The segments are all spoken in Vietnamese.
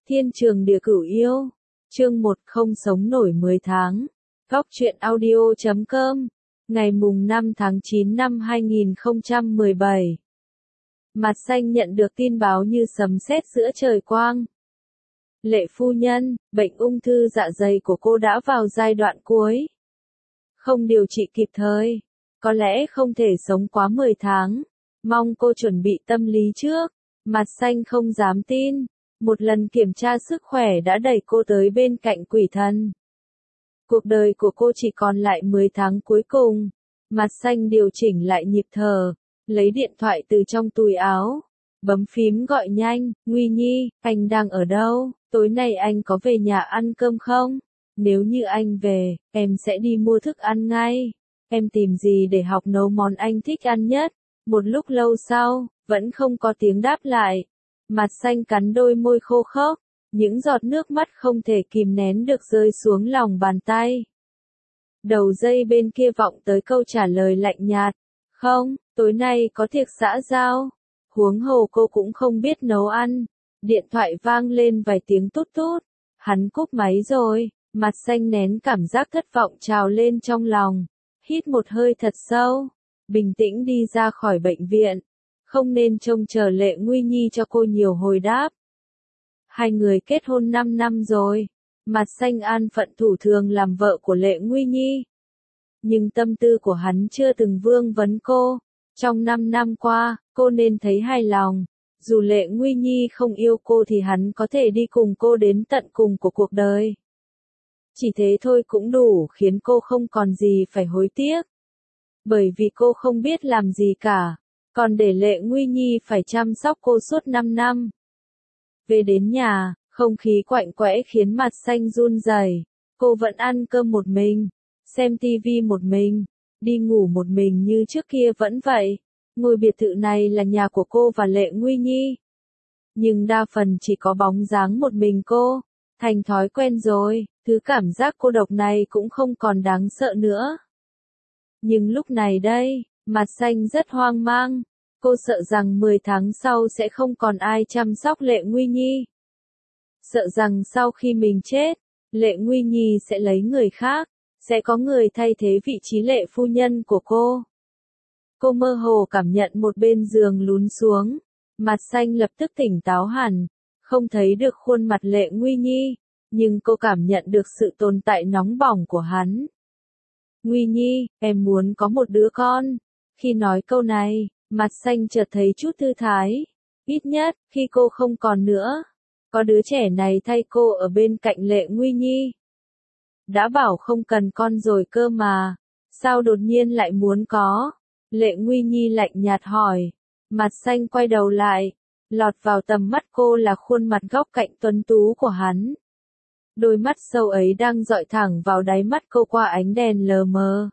Thiên trường địa cửu yêu. Chương 1 không sống nổi 10 tháng. Góc truyện audio.com. Ngày mùng 5 tháng 9 năm 2017. Mặt xanh nhận được tin báo như sấm sét giữa trời quang. Lệ phu nhân, bệnh ung thư dạ dày của cô đã vào giai đoạn cuối. Không điều trị kịp thời, có lẽ không thể sống quá 10 tháng. Mong cô chuẩn bị tâm lý trước. Mặt xanh không dám tin. Một lần kiểm tra sức khỏe đã đẩy cô tới bên cạnh quỷ thần. Cuộc đời của cô chỉ còn lại 10 tháng cuối cùng. Mặt xanh điều chỉnh lại nhịp thở, lấy điện thoại từ trong túi áo, bấm phím gọi nhanh. Nguy Nhi, anh đang ở đâu? Tối nay anh có về nhà ăn cơm không? Nếu như anh về, em sẽ đi mua thức ăn ngay. Em tìm gì để học nấu món anh thích ăn nhất? Một lúc lâu sau, vẫn không có tiếng đáp lại. Mặt xanh cắn đôi môi khô khốc, những giọt nước mắt không thể kìm nén được rơi xuống lòng bàn tay. Đầu dây bên kia vọng tới câu trả lời lạnh nhạt. Không, tối nay có tiệc xã giao. Huống hồ cô cũng không biết nấu ăn. Điện thoại vang lên vài tiếng tút tút. Hắn cúp máy rồi. Mặt xanh nén cảm giác thất vọng trào lên trong lòng. Hít một hơi thật sâu. Bình tĩnh đi ra khỏi bệnh viện. Không nên trông chờ Lệ Nguy Nhi cho cô nhiều hồi đáp. Hai người kết hôn 5 năm rồi. Mặt xanh an phận thủ thường làm vợ của Lệ Nguy Nhi. Nhưng tâm tư của hắn chưa từng vương vấn cô. Trong 5 năm qua, cô nên thấy hài lòng. Dù Lệ Nguy Nhi không yêu cô thì hắn có thể đi cùng cô đến tận cùng của cuộc đời. Chỉ thế thôi cũng đủ khiến cô không còn gì phải hối tiếc. Bởi vì cô không biết làm gì cả. Còn để Lệ Nguy Nhi phải chăm sóc cô suốt 5 năm. Về đến nhà, không khí quạnh quẽ khiến mặt xanh run rẩy. Cô vẫn ăn cơm một mình, xem tivi một mình, đi ngủ một mình như trước kia vẫn vậy. Ngôi biệt thự này là nhà của cô và Lệ Nguy Nhi. Nhưng đa phần chỉ có bóng dáng một mình cô. Thành thói quen rồi, thứ cảm giác cô độc này cũng không còn đáng sợ nữa. Nhưng lúc này đây, mặt xanh rất hoang mang. Cô sợ rằng 10 tháng sau sẽ không còn ai chăm sóc Lệ Nguy Nhi. Sợ rằng sau khi mình chết, Lệ Nguy Nhi sẽ lấy người khác, sẽ có người thay thế vị trí Lệ phu nhân của cô. Cô mơ hồ cảm nhận một bên giường lún xuống. Mặt xanh lập tức tỉnh táo hẳn, không thấy được khuôn mặt Lệ Nguy Nhi, nhưng cô cảm nhận được sự tồn tại nóng bỏng của hắn. Nguy Nhi, em muốn có một đứa con. Khi nói câu này, mặt xanh chợt thấy chút thư thái. Ít nhất, khi cô không còn nữa, có đứa trẻ này thay cô ở bên cạnh Lệ Nguy Nhi. Đã bảo không cần con rồi cơ mà. Sao đột nhiên lại muốn có? Lệ Nguy Nhi lạnh nhạt hỏi. Mặt xanh quay đầu lại. Lọt vào tầm mắt cô là khuôn mặt góc cạnh tuấn tú của hắn. Đôi mắt sâu ấy đang dọi thẳng vào đáy mắt cô qua ánh đèn lờ mờ.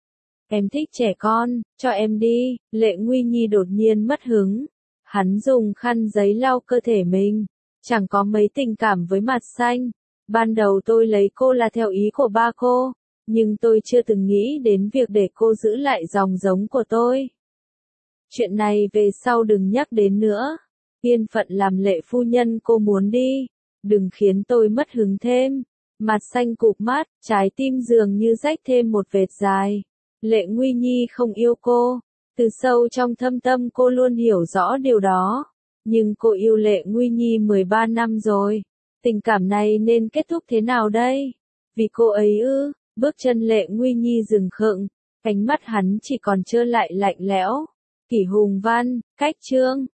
Em thích trẻ con, cho em đi. Lệ Nguy Nhi đột nhiên mất hứng. Hắn dùng khăn giấy lau cơ thể mình. Chẳng có mấy tình cảm với mặt xanh. Ban đầu tôi lấy cô là theo ý của ba cô. Nhưng tôi chưa từng nghĩ đến việc để cô giữ lại dòng giống của tôi. Chuyện này về sau đừng nhắc đến nữa. Yên phận làm Lệ phu nhân cô muốn đi. Đừng khiến tôi mất hứng thêm. Mặt xanh cụp mắt, trái tim dường như rách thêm một vệt dài. Lệ Nguy Nhi không yêu cô. Từ sâu trong thâm tâm cô luôn hiểu rõ điều đó. Nhưng cô yêu Lệ Nguy Nhi 13 năm rồi. Tình cảm này nên kết thúc thế nào đây? Vì cô ấy ư? Bước chân Lệ Nguy Nhi dừng khựng. Ánh mắt hắn chỉ còn trơ lại lạnh lẽo. Kỷ Hùng Văn, cách chương.